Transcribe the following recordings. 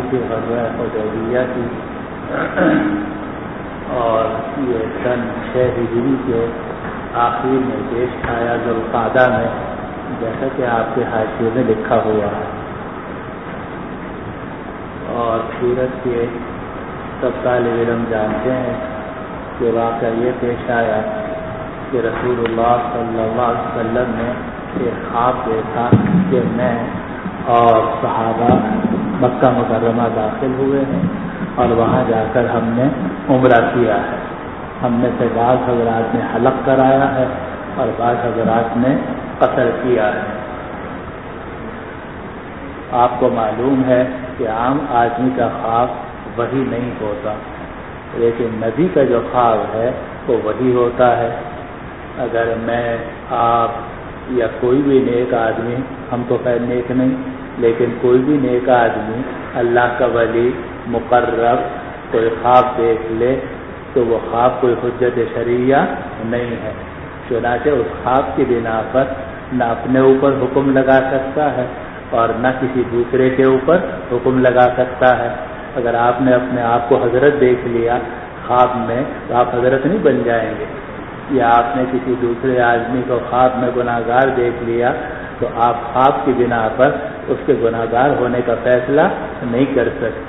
تھی غزوہ حدیبیہ کی، اور یہ سن 6 ہجری کے آخر میں پیش آیا ذوالقعدہ میں، جیسا کہ آپ کے حاشیے میں لکھا ہوا ہے۔ اور سیرت کے سب طالب علم جانتے ہیں کہ واقعہ یہ پیش آیا کہ رسول اللہ صلی اللہ علیہ وسلم نے ایک خواب دیکھا کہ میں اور صحابہ مکہ مکرمہ داخل ہوئے ہیں اور وہاں جا کر ہم نے عمرہ کیا ہے۔ ہم میں سے بعض حضرات نے حلق کرایا ہے اور بعض حضرات نے قصر کیا ہے۔ آپ کو معلوم ہے کہ عام آدمی کا خواب وہی نہیں ہوتا، لیکن نبی کا جو خواب ہے وہ وہی ہوتا ہے۔ اگر میں، آپ یا کوئی بھی نیک آدمی، ہم تو خیر نیک نہیں، لیکن کوئی بھی نیک آدمی، اللہ کا ولی، مقرب، کوئی خواب دیکھ لے تو وہ خواب کوئی حجت شرعیہ نہیں ہے، چنانچہ اس خواب کی بنا پر نہ اپنے اوپر حکم لگا سکتا ہے اور نہ کسی دوسرے کے اوپر حکم لگا سکتا ہے۔ اگر آپ نے اپنے آپ کو حضرت دیکھ لیا خواب میں تو آپ حضرت نہیں بن جائیں گے، یا آپ نے کسی دوسرے آدمی کو خواب میں گناہگار دیکھ لیا تو آپ خواب کی بنا پر اس کے گناہگار ہونے کا فیصلہ نہیں کر سکتے۔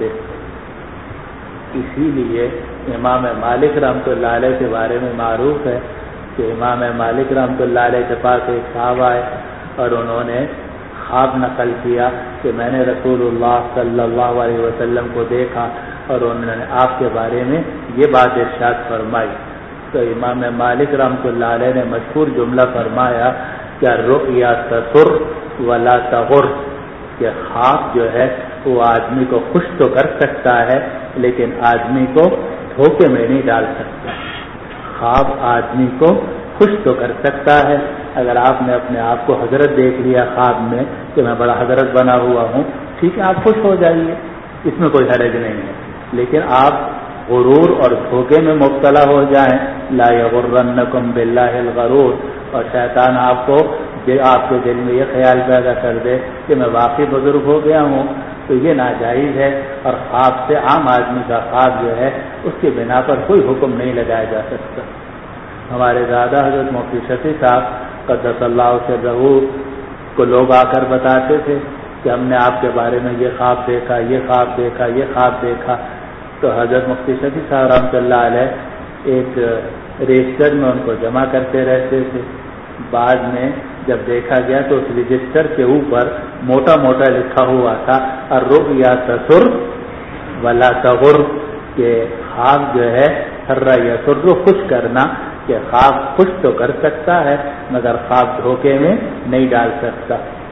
اسی لیے امام مالک رحمۃ اللہ علیہ کے بارے میں معروف ہے کہ امام مالک رحمۃ اللہ علیہ کے پاس ایک صاحب آئے اور انہوں نے خواب نقل کیا کہ میں نے رسول اللہ صلی اللہ علیہ وسلم کو دیکھا اور انہوں نے آپ کے بارے میں یہ بات ارشاد فرمائی۔ تو امام مالک رحمۃ اللہ علیہ نے مشہور جملہ فرمایا کہ الرؤیا تسر ولا تغر، کہ خواب جو ہے وہ آدمی کو خوش تو کر سکتا ہے لیکن آدمی کو دھوکے میں نہیں ڈال سکتا۔ خواب آدمی کو خوش تو کر سکتا ہے، اگر آپ نے اپنے آپ کو حضرت دیکھ لیا خواب میں کہ میں بڑا حضرت بنا ہوا ہوں، ٹھیک ہے، آپ خوش ہو جائیے، اس میں کوئی حرج نہیں ہے، لیکن آپ غرور اور دھوکے میں مبتلا ہو جائیں، لا یغرنکم باللہ الغرور، اور شیطان آپ کے دل میں یہ خیال پیدا کر دے کہ میں واقعی بزرگ ہو گیا ہوں، تو یہ ناجائز ہے۔ اور خواب سے، عام آدمی کا خواب جو ہے اس کی بنا پر کوئی حکم نہیں لگایا جا سکتا۔ ہمارے دادا حضرت مفتی شفیع صاحب قدس اللہ سرہ کو لوگ آ کر بتاتے تھے کہ ہم نے آپ کے بارے میں یہ خواب دیکھا، یہ خواب دیکھا، یہ خواب دیکھا، تو حضرت مفتی شفیع صاحب رحمۃ اللہ علیہ ایک رجسٹر میں ان کو جمع کرتے رہتے تھے۔ بعد میں جب دیکھا گیا تو اس رجسٹر کے اوپر موٹا موٹا لکھا ہوا تھا الرؤیا تسر ولا تغر، کہ خواب جو ہے سر یسر، خوش کرنا، کہ خواب خوش تو کر سکتا ہے مگر خواب دھوکے میں نہیں ڈال سکتا۔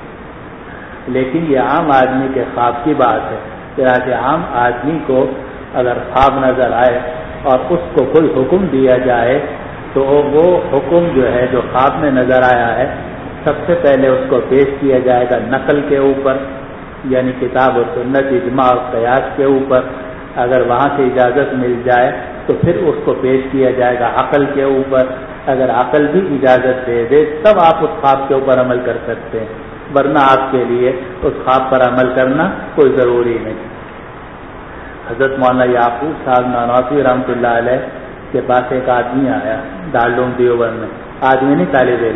لیکن یہ عام آدمی کے خواب کی بات ہے، چنانچہ عام آدمی کو اگر خواب نظر آئے اور اس کو کوئی حکم دیا جائے تو وہ حکم جو ہے جو خواب میں نظر آیا ہے سب سے پہلے اس کو پیش کیا جائے گا نقل کے اوپر، یعنی کتاب و سنت، اجماع اور قیاس کے اوپر۔ اگر وہاں سے اجازت مل جائے تو پھر اس کو پیش کیا جائے گا عقل کے اوپر۔ اگر عقل بھی اجازت دے دے تب آپ اس خواب کے اوپر عمل کر سکتے ہیں، ورنہ آپ کے لیے اس خواب پر عمل کرنا کوئی ضروری نہیں۔ حضرت مولانا یعقوب صاحب نانوتوی رحمۃ اللہ علیہ کے پاس ایک آدمی آیا دارالعلوم دیوبند میں، آدمی نہیں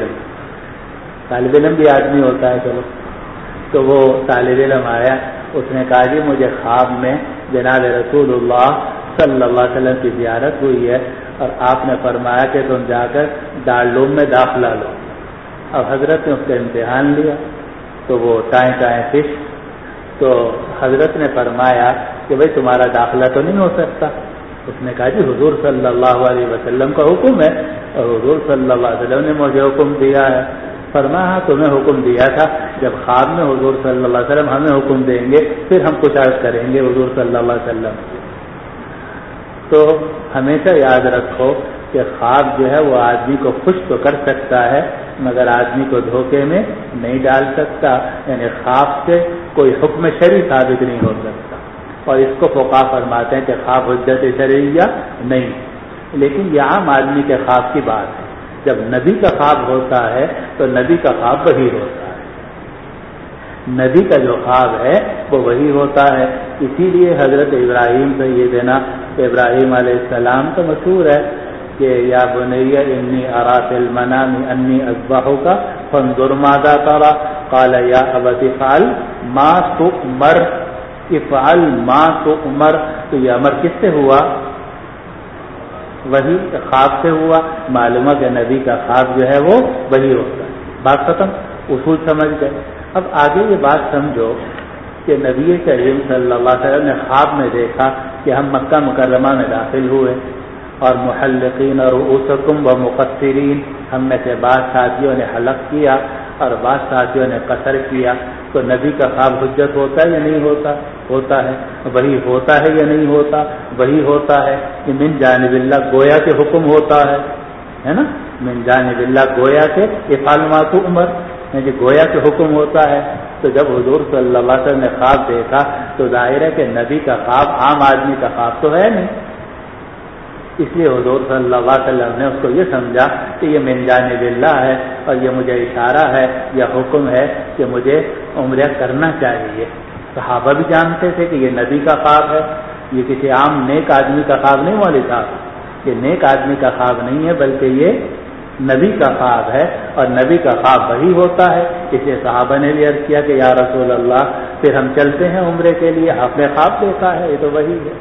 طالب علم بھی آدمی ہوتا ہے، چلو، تو وہ طالب علم آیا، اس نے کہا جی مجھے خواب میں جناب رسول اللہ صلی اللہ علیہ وسلم کی زیارت ہوئی ہے اور آپ نے فرمایا کہ تم جا کر دارالعلوم میں داخلہ لو۔ اب حضرت نے اس کا امتحان لیا تو وہ ٹائیں فش، تو حضرت نے فرمایا کہ بھائی تمہارا داخلہ تو نہیں ہو سکتا۔ اس نے کہا جی حضور صلی اللہ علیہ وسلم کا حکم ہے اور حضور صلی اللہ علیہ وسلم نے مجھے حکم دیا ہے۔ فرمایا ہاں تمہیں حکم دیا تھا، جب خواب میں حضور صلی اللہ علیہ وسلم ہمیں حکم دیں گے پھر ہم کچھ عرض کریں گے حضور صلی اللہ علیہ وسلم۔ تو ہمیشہ یاد رکھو کہ خواب جو ہے وہ آدمی کو خوش تو کر سکتا ہے مگر آدمی کو دھوکے میں نہیں ڈال سکتا، یعنی خواب سے کوئی حکم شرعی ثابت نہیں ہو سکتا، اور اس کو فقہا فرماتے ہیں کہ خواب حجت شرعیہ نہیں۔ لیکن یہ عام آدمی کے خواب کی بات ہے، جب نبی کا خواب ہوتا ہے تو نبی کا خواب وہی ہوتا ہے۔ نبی کا جو خواب ہے وہ وہی ہوتا ہے. اسی لیے حضرت ابراہیم سیدنا ابراہیم علیہ السلام تو مشہور ہے کہ یا بنی انی اری فی المنام انی اذبحک فانظر ماذا تری قال یا ابت افعل ما تؤمر افعل ما تؤمر. تو یہ امر کس سے ہوا؟ وہی خواب سے ہوا. معلوم ہے کہ نبی کا خواب جو ہے وہ وہی ہوتا ہے. بات ختم، اصول سمجھ گئے. اب آگے یہ بات سمجھو کہ نبی کریم صلی اللہ علیہ وسلم نے خواب میں دیکھا کہ ہم مکہ مکرمہ میں داخل ہوئے اور محلقین رؤوسکم و مقصرین، ہم میں سے بعض ساتھیوں نے حلق کیا اور بعض ساتھیوں نے قصر کیا. تو نبی کا خواب حجت ہوتا ہے یا نہیں ہوتا؟ ہوتا ہے. وہی ہوتا ہے یا نہیں ہوتا؟ وہی ہوتا ہے. کہ من جانب اللہ گویا کے حکم ہوتا ہے نا، من جانب اللہ گویا کے افعل ما تؤمر، یعنی گویا کے حکم ہوتا ہے. تو جب حضور صلی اللہ علیہ وسلم نے خواب دیکھا تو ظاہر ہے کہ نبی کا خواب عام آدمی کا خواب تو ہے نہیں. اس لیے حضور صلی اللہ علیہ وسلم نے اس کو یہ سمجھا کہ یہ من جانب اللہ ہے اور یہ مجھے اشارہ ہے یا حکم ہے کہ مجھے عمرہ کرنا چاہیے. صحابہ بھی جانتے تھے کہ یہ نبی کا خواب ہے، یہ کسی عام نیک آدمی کا خواب نہیں. مولوی صاحب، یہ نیک آدمی کا خواب نہیں ہے بلکہ یہ نبی کا خواب ہے اور نبی کا خواب وہی ہوتا ہے. اس لیے صحابہ نے بھی عرض کیا کہ یا رسول اللہ پھر ہم چلتے ہیں عمرے کے لیے، آپ نے خواب دیکھا ہے، یہ تو وہی ہے.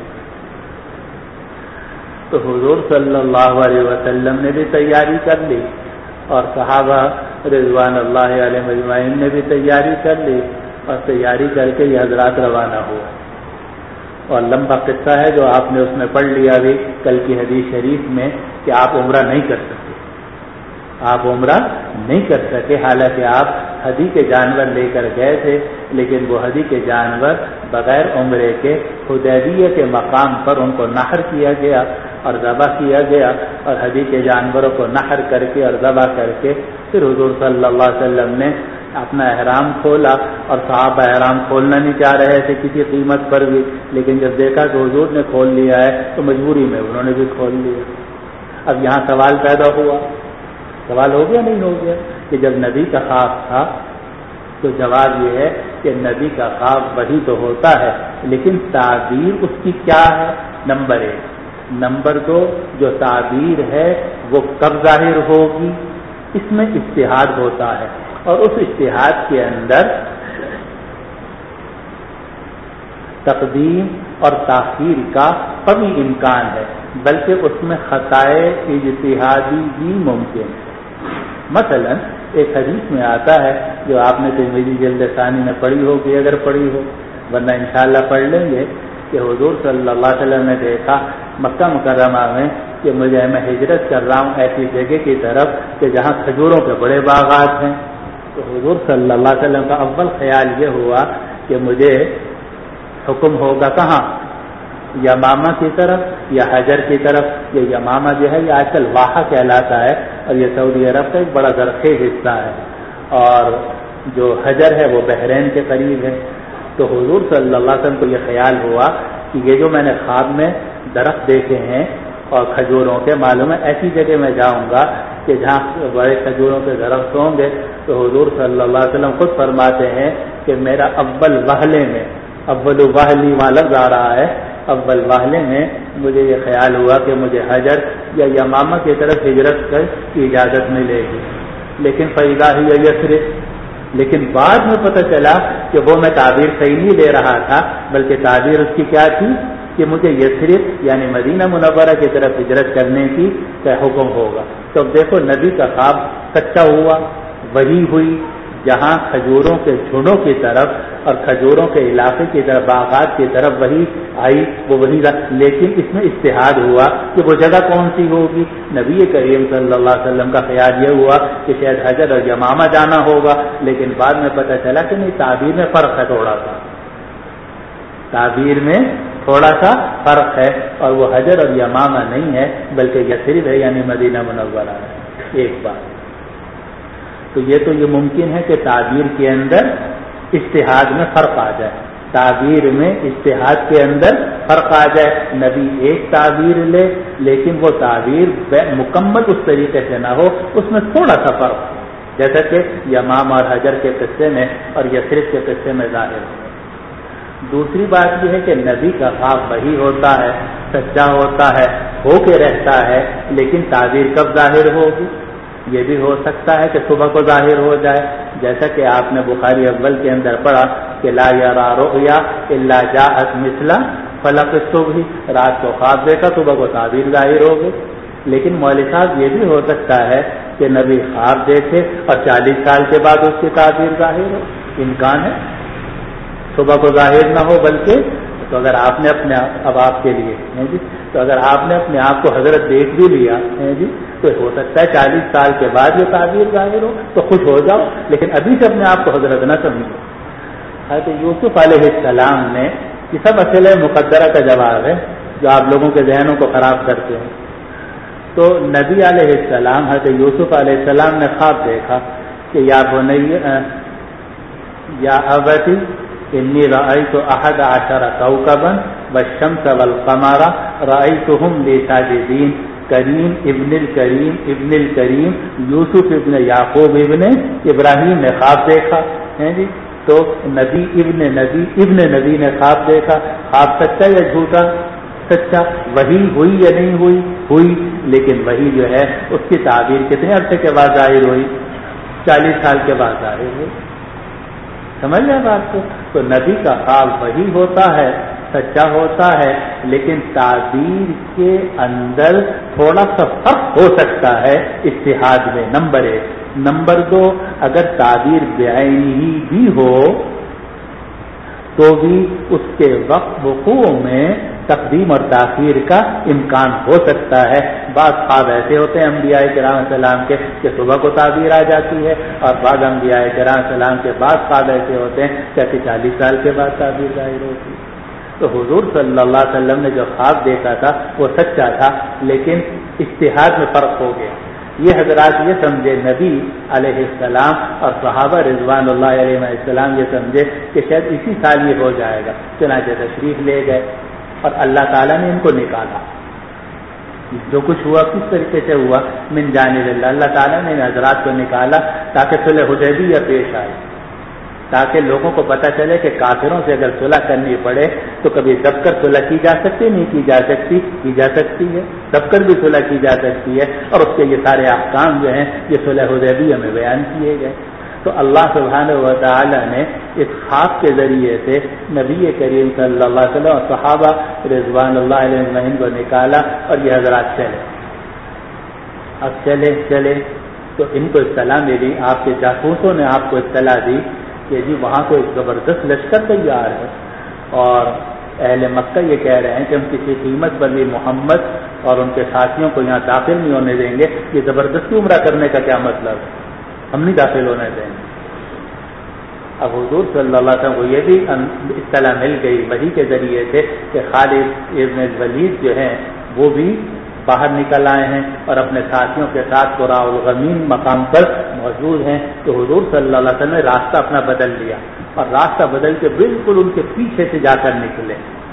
تو حضور صلی اللہ علیہ وسلم نے بھی تیاری کر لی اور صحابہ رضوان اللہ علیہ اجمعین نے بھی تیاری کر لی اور تیاری کر کے یہ حضرات روانہ ہوئے. اور لمبا قصہ ہے جو آپ نے اس میں پڑھ لیا ابھی کل کی حدیث شریف میں کہ آپ عمرہ نہیں کر سکے، آپ عمرہ نہیں کر سکے. حالانکہ آپ ہدی کے جانور لے کر گئے تھے، لیکن وہ ہدی کے جانور بغیر عمرے کے حدیبیہ کے مقام پر ان کو نحر کیا گیا اور ذبح کیا گیا. اور ہدی کے جانوروں کو نحر کر کے اور ذبح کر کے پھر حضور صلی اللہ علیہ وسلم نے اپنا احرام کھولا. اور صحابہ احرام کھولنا نہیں چاہ رہے تھے کسی قیمت پر بھی، لیکن جب دیکھا کہ حضور نے کھول لیا ہے تو مجبوری میں انہوں نے بھی کھول لیا. اب یہاں سوال پیدا ہوا، سوال ہو گیا نہیں ہو گیا کہ جب نبی کا خواب تھا تو جواب یہ ہے کہ نبی کا خواب وہی تو ہوتا ہے، لیکن تعبیر اس کی کیا ہے؟ نمبر 1. نمبر 2، جو تعبیر ہے وہ کب ظاہر ہوگی؟ اس میں اجتہاد ہوتا ہے اور اس اجتہاد کے اندر تقدیم اور تاخیر کا قوی امکان ہے، بلکہ اس میں خطائے اجتہادی بھی ممکن ہے. مثلا ایک حدیث میں آتا ہے جو آپ نے ترمذی جلد ثانی میں پڑھی ہوگی اگر پڑھی ہو، ورنہ انشاءاللہ پڑھ لیں گے کہ حضور صلی اللہ علیہ وسلم نے دیکھا مکہ مکرمہ میں کہ میں ہجرت کر رہا ہوں ایسی جگہ کی طرف کہ جہاں کھجوروں کے بڑے باغات ہیں. تو حضور صلی اللہ علیہ وسلم کا اول خیال یہ ہوا کہ مجھے حکم ہوگا کہاں؟ یمامہ کی طرف یا حجر کی طرف. یہ یمامہ جو ہے یہ آج کل واحہ کہلاتا ہے اور یہ سعودی عرب کا ایک بڑا زرخیز حصہ ہے، اور جو حجر ہے وہ بحرین کے قریب ہے. تو حضور صلی اللہ علیہ وسلم کو یہ خیال ہوا کہ یہ جو میں نے خواب میں درخت دیکھے ہیں اور کھجوروں کے، معلوم ہے ایسی جگہ میں جاؤں گا کہ جہاں بڑے کھجوروں کے درخت ہوں گے. تو حضور صلی اللہ علیہ وسلم خود فرماتے ہیں کہ میرا اول وہلے میں، اول وہلی وہاں لفظ آ رہا ہے، اول واہلے میں مجھے یہ خیال ہوا کہ مجھے حجر یا یمامہ کی طرف ہجرت کی اجازت ملے گی. لیکن فیضا ہی یثرب، لیکن بعد میں پتہ چلا کہ وہ میں تعبیر صحیح نہیں لے رہا تھا، بلکہ تعبیر اس کی کیا تھی کہ مجھے یثرب یعنی مدینہ منورہ کی طرف ہجرت کرنے کی حکم ہوگا. تو اب دیکھو نبی کا خواب سچا ہوا، وہی ہوئی جہاں کھجوروں کے جھنڈوں کی طرف اور کھجوروں کے علاقے کی طرف، باغات کی طرف وہی آئی، وہ وہی رکھ. لیکن اس میں اجتہاد ہوا کہ وہ جگہ کون سی ہوگی. نبی کریم صلی اللہ علیہ وسلم کا خیال یہ ہوا کہ شاید حجر اور یمامہ جانا ہوگا، لیکن بعد میں پتہ چلا کہ نہیں، تعبیر میں فرق ہے، تھوڑا سا تعبیر میں تھوڑا سا فرق ہے، اور وہ حجر اور یمامہ نہیں ہے بلکہ یثرب ہے یعنی مدینہ منورہ ہے. ایک بات تو یہ ممکن ہے کہ تعبیر کے اندر اجتہاد میں فرق آ جائے، تعبیر میں اجتہاد کے اندر فرق آ جائے. نبی ایک تعبیر لے لیکن وہ تعبیر مکمل اس طریقے سے نہ ہو، اس میں تھوڑا سا فرق، جیسا کہ یمام اور حجر کے قصے میں اور یثرب کے قصے میں ظاہر ہو۔ دوسری بات یہ ہے کہ نبی کا خواب وہی ہوتا ہے، سچا ہوتا ہے، ہو کے رہتا ہے، لیکن تعبیر کب ظاہر ہوگی؟ یہ بھی ہو سکتا ہے کہ صبح کو ظاہر ہو جائے، جیسا کہ آپ نے بخاری اول کے اندر پڑھا کہ لا یرا رؤیا الا جاءت مثل فلق الصبح، رات کو خواب دیکھا، صبح کو تعبیر ظاہر ہوگی۔ لیکن مولوی صاحب یہ بھی ہو سکتا ہے کہ نبی خواب دیکھے اور 40 سال کے بعد اس کی تعبیر ظاہر ہو، امکان ہے، صبح کو ظاہر نہ ہو بلکہ۔ تو اگر آپ نے اپنے اب آپ کے لیے جی، تو اگر آپ نے اپنے آپ کو حضرت دیکھ بھی لیا جی، تو ہو سکتا ہے 40 سال کے بعد یہ تعبیر ظاہر ہو، تو خوش ہو جاؤ، لیکن ابھی سے اپنے آپ کو حضرت نہ سمجھو۔ حضرت یوسف علیہ السلام نے، یہ سب مسئلہ مقدرہ کا جواب ہے جو آپ لوگوں کے ذہنوں کو خراب کرتے ہیں۔ تو نبی علیہ السلام، حضرت یوسف علیہ السلام نے خواب دیکھا کہ یا ابتی انی رأیت 11 کوكبا والشمس والقمر رأیتهم لی ساجدین، کریم ابن الکریم یوسف ابن یعقوب ابن ابراہیم نے خواب دیکھا ہے جی۔ تو نبی ابن نبی نے خواب دیکھا، خواب سچا یا جھوٹا؟ سچا۔ وہی ہوئی یا نہیں ہوئی؟ ہوئی، لیکن وہی جو ہے اس کی تعبیر کتنے عرصے کے بعد ظاہر ہوئی؟ 40 سال کے بعد ظاہر ہوئی۔ سمجھ لیں بات کو؟ تو نبی کا خواب وہی ہوتا ہے، سچا ہوتا ہے، لیکن تعبیر کے اندر تھوڑا سا فرق ہو سکتا ہے اجتہاد میں، نمبر 1۔ نمبر 2، اگر تعبیر بعینی بھی ہو تو بھی اس کے وقت وقوع میں تقدیم اور تاخیر کا امکان ہو سکتا ہے۔ بعض خواب ایسے ہوتے ہیں انبیاء کرام علیہ السلام کے کہ صبح کو تعبیر آ جاتی ہے، اور بعض انبیاء کرام علیہ السلام کے بعض خواب ایسے ہوتے ہیں کہ 40 سال کے بعد تعبیر ظاہر ہوتی ہے۔ تو حضور صلی اللہ علیہ وسلم نے جو خواب دیکھا تھا وہ سچا تھا، لیکن اجتہاد میں فرق ہو گیا۔ یہ حضرات یہ سمجھے، نبی علیہ السلام اور صحابہ رضوان اللہ علیہ السلام یہ سمجھے کہ شاید اسی سال یہ ہو جائے گا، چنانچہ تشریف لے گئے اور اللہ تعالیٰ نے ان کو نکالا۔ جو کچھ ہوا کس طریقے سے ہوا؟ من جانب اللہ، اللہ تعالیٰ نے ان حضرات کو نکالا تاکہ صلح حدیبیہ پیش آئے، تاکہ لوگوں کو پتہ چلے کہ کافروں سے اگر صلح کرنی پڑے تو کبھی دب کر صلح کی جا سکتی، نہیں کی جا سکتی، کی جا سکتی ہے، دب کر بھی صلح کی جا سکتی ہے، اور اس کے یہ سارے احکام جو ہیں یہ صلح حدیبیہ میں بیان کیے گئے۔ تو اللہ سبحانہ و تعالی نے اس خواب کے ذریعے سے نبی کریم صلی اللہ علیہ وسلم اور صحابہ رضوان اللہ علیہ اجمعین کو نکالا، اور یہ حضرات چلے۔ اب چلے تو ان کو اطلاع ملی، آپ کے جاسوسوں نے آپ کو اطلاع دی کہ جی وہاں کو ایک زبردست لشکر تیار ہے، اور اہل مکہ یہ کہہ رہے ہیں کہ ہم کسی قیمت پر بھی محمد اور ان کے ساتھیوں کو یہاں داخل نہیں ہونے دیں گے۔ یہ زبردستی عمرہ کرنے کا کیا مطلب؟ ہم نہیں داخل ہونے دیں گے۔ اب حضور صلی اللہ علیہ وسلم کو یہ بھی اطلاع مل گئی وحی کے ذریعے سے کہ خالد ابن الولید جو ہیں وہ بھی باہر نکل آئے ہیں اور اپنے ساتھیوں کے ساتھ قراء الغمیم مقام پر موجود ہیں۔ تو حضور صلی اللہ علیہ وسلم نے راستہ اپنا بدل لیا، اور راستہ بدل کے بالکل ان کے پیچھے سے جا کر نکلے،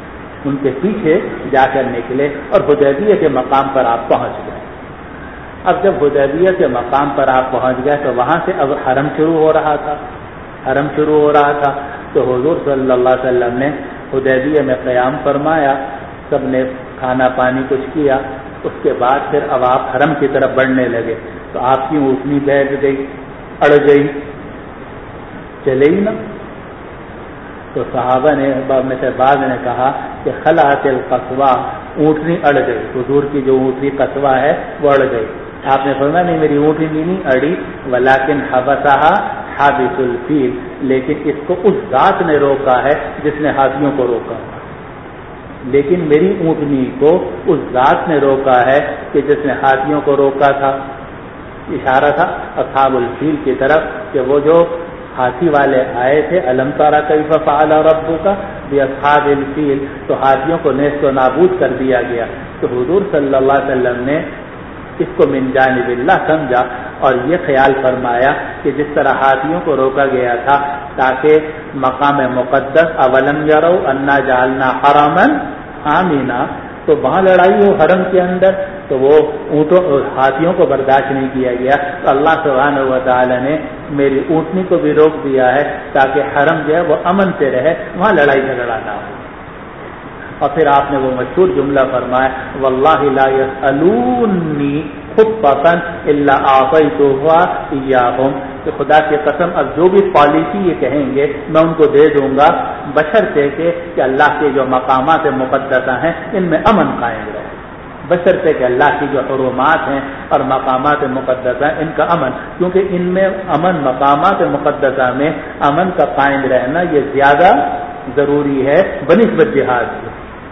اور حدیبیہ کے مقام پر آپ پہنچ گئے۔ اب جب حدیبیہ کے مقام پر آپ پہنچ گئے تو وہاں سے اب حرم شروع ہو رہا تھا، تو حضور صلی اللہ علیہ وسلم نے حدیبیہ میں قیام فرمایا، سب نے کھانا پانی کچھ کیا، اس کے بعد پھر اب آپ حرم کی طرف بڑھنے لگے تو آپ کی اونٹنی بیٹھ گئی، اڑ گئی، چلے ہی نا۔ تو صحابہ نے میں سے بعض نے کہا کہ خلعت القصوہ، اونٹنی اڑ گئی، حضور کی جو اونٹنی قصوہ ہے وہ اڑ گئی۔ آپ نے فرمایا نہیں میری اونٹنی نہیں اڑی، ولیکن حبسہا حابس الفیل، لیکن اس کو اس ذات نے روکا ہے جس نے ہاتھیوں کو روکا، لیکن میری اونٹنی کو اس ذات نے روکا ہے کہ جس نے ہاتھیوں کو روکا تھا۔ اشارہ تھا اصحاب الفیل کی طرف کہ وہ جو ہاتھی والے آئے تھے، الم تری کیف فعل ربک باصحاب الفیل، تو ہاتھیوں کو نیست و نابود کر دیا گیا۔ تو حضور صلی اللہ علیہ وسلم نے اس کو من جانب اللہ سمجھا اور یہ خیال فرمایا کہ جس طرح ہاتھیوں کو روکا گیا تھا تاکہ مقام مقدس اولم یروا انا جعلنا حرما آمینا، تو وہاں لڑائی ہو حرم کے اندر، تو وہ اونٹوں ہاتھیوں کو برداشت نہیں کیا گیا، تو اللہ سبحانہ و تعالی نے میری اونٹنی کو بھی روک دیا ہے تاکہ حرم جو ہے وہ امن سے رہے، وہاں لڑائی جھگڑا نہ ہو۔ اور پھر آپ نے وہ مشہور جملہ فرمایا واللہ لا یسألونی خطۃ الا اعطیتها ایاہم، کہ خدا کی قسم اب جو بھی پالیسی یہ کہیں گے میں ان کو دے دوں گا، بشرطے کہ اللہ کے جو مقامات مقدسہ ہیں ان میں امن قائم رہے، بشرطے کہ اللہ کی جو حرمات ہیں اور مقامات مقدسہ ان کا امن، کیونکہ ان میں امن، مقامات مقدسہ میں امن کا قائم رہنا یہ زیادہ ضروری ہے بنسبت جہاد کے۔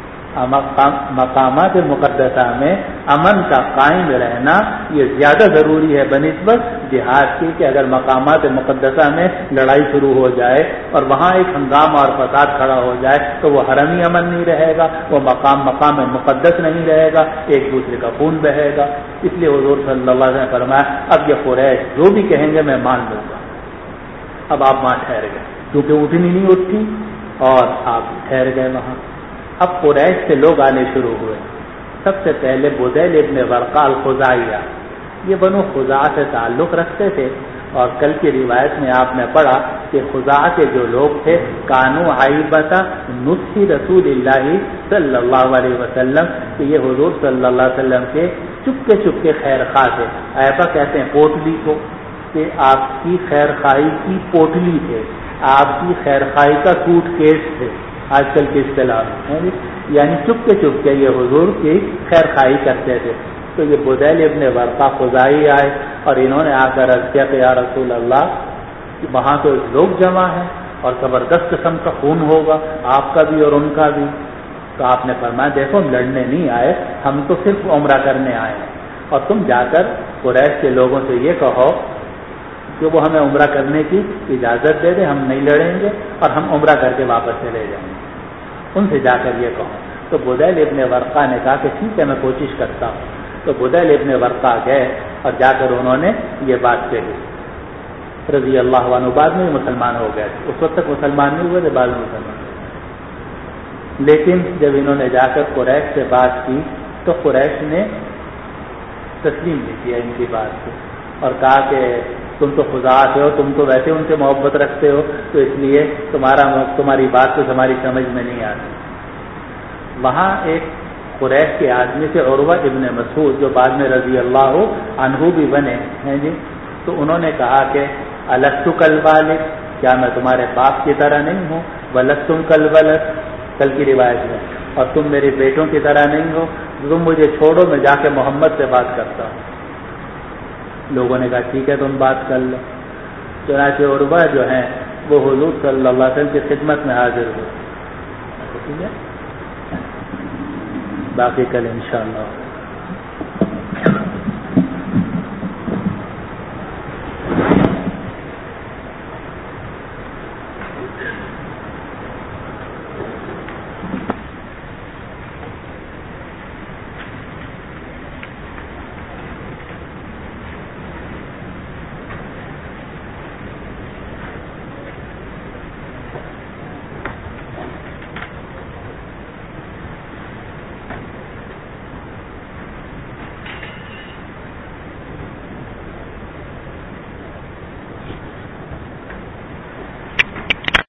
مقامات مقدسہ میں امن کا قائم رہنا یہ زیادہ ضروری ہے بنسبت جہاد کی، کہ اگر مقامات مقدسہ میں لڑائی شروع ہو جائے اور وہاں ایک ہنگامہ اور فساد کھڑا ہو جائے تو وہ حرمی امن نہیں رہے گا، وہ مقام مقدس نہیں رہے گا، ایک دوسرے کا خون بہے گا۔ اس لیے حضور صلی اللہ علیہ وسلم نے فرمایا اب یہ قریش جو بھی کہیں گے میں مان لوں گا۔ اب آپ وہاں ٹھہر گئے کیونکہ اٹھنی نہیں اٹھتی اور آپ ٹھہر گئے وہاں۔ اب قریش سے لوگ آنے شروع ہوئے۔ سب سے پہلے بدیل ابن ورقہ الخزاعیہ، یہ بنو خزاعہ سے تعلق رکھتے تھے، اور کل کی روایت میں آپ نے پڑھا کہ خزاعہ کے جو لوگ تھے کانو عیبۃ نصح رسول اللہ صلی اللہ علیہ وسلم، کہ یہ حضور صلی اللہ علیہ وسلم کے چپکے خیر خواہ تھے۔ عیبہ کہتے ہیں پوٹلی کو، کہ آپ کی خیر خواہی کی پوٹلی تھے، آپ کی خیر خواہی کا سوٹ کیس تھے آج کل کی اصطلاح میں، یعنی چپکے یہ حضور کی خیر خواہی کرتے تھے۔ تو یہ بدیل ابن ورقہ خزاعی آئے اور انہوں نے آ کر عرض کیا کہ یا رسول اللہ وہاں تو لوگ جمع ہیں اور زبردست قسم کا خون ہوگا، آپ کا بھی اور ان کا بھی۔ تو آپ نے فرمایا دیکھو ہم لڑنے نہیں آئے، ہم تو صرف عمرہ کرنے آئے ہیں، اور تم جا کر قریش کے لوگوں سے یہ کہو کہ وہ ہمیں عمرہ کرنے کی اجازت دے دیں، ہم نہیں لڑیں گے اور ہم عمرہ کر کے واپس چلے جائیں گے، ان سے جا کر یہ کہو۔ تو بدیل ابن ورقہ نے کہا کہ ٹھیک ہے میں کوشش کرتا ہوں۔ تو بدیل ابن ورقہ گئے اور جا کر انہوں نے یہ بات کہی رضی اللہ عنہ، بعد میں مسلمان ہو گئے، اس وقت تک مسلمان نہیں ہوئے تھے، بعد میں مسلمان ہوئے۔ لیکن جب انہوں نے جا کر قریش سے بات کی تو قریش نے تسلیم نہیں کیا ان کی بات کو، اور کہا کہ تم تو خزاعہ ہو، تم تو ویسے ان سے محبت رکھتے ہو، تو اس لیے تمہاری بات تو ہماری سمجھ میں نہیں آتی۔ وہاں ایک قریش کے آدمی سے عروہ ابن مسعود جو بعد میں رضی اللہ عنہ بھی بنے ہیں جی، تو انہوں نے کہا کہ الستُ کالوالد، کیا میں تمہارے باپ کی طرح نہیں ہوں؟ ولستم کالولد، کل کی روایت میں، اور تم میرے بیٹوں کی طرح نہیں ہو، تم مجھے چھوڑو میں جا کے محمد سے بات کرتا ہوں۔ لوگوں نے کہا ٹھیک ہے تم بات کر لو۔ چنانچہ عروہ جو ہیں وہ حضور صلی اللہ علیہ وسلم کی خدمت میں حاضر ہوئے۔ ٹھیک ہے، باقی کل انشاءاللہ